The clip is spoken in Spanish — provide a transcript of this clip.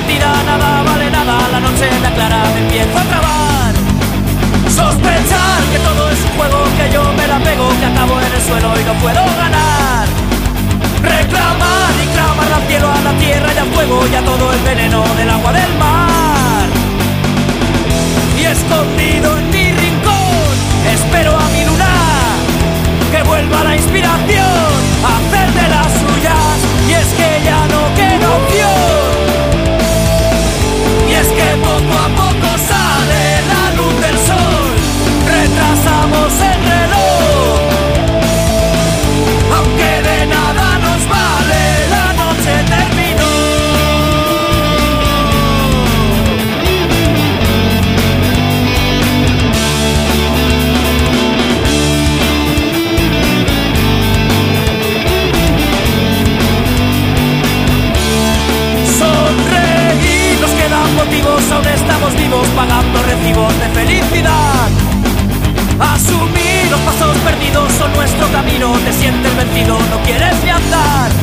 partida, nada vale nada. La noche me aclara, me empiezo a trabar. Sospechar que todo es un juego, que yo me la pego, que acabo en el suelo y no puedo ganar. Reclamar y clamar al cielo, a la tierra y al fuego, y a todo el veneno del agua del mar. Y escondido en mi rincón espero a mi luna, que vuelva la inspiración a hacer de las suyas. Y es que ya no queda opción. Y es que poco a poco sale la luz del sol. Retrasamos el reloj, aunque de nada nos vale, la noche terminó. Sonreír, nos quedan motivos, aún estamos vivos, pagando recibos de felicidad. Asumir los pasos perdidos son nuestro camino, te sientes vencido, no quieres ni andar.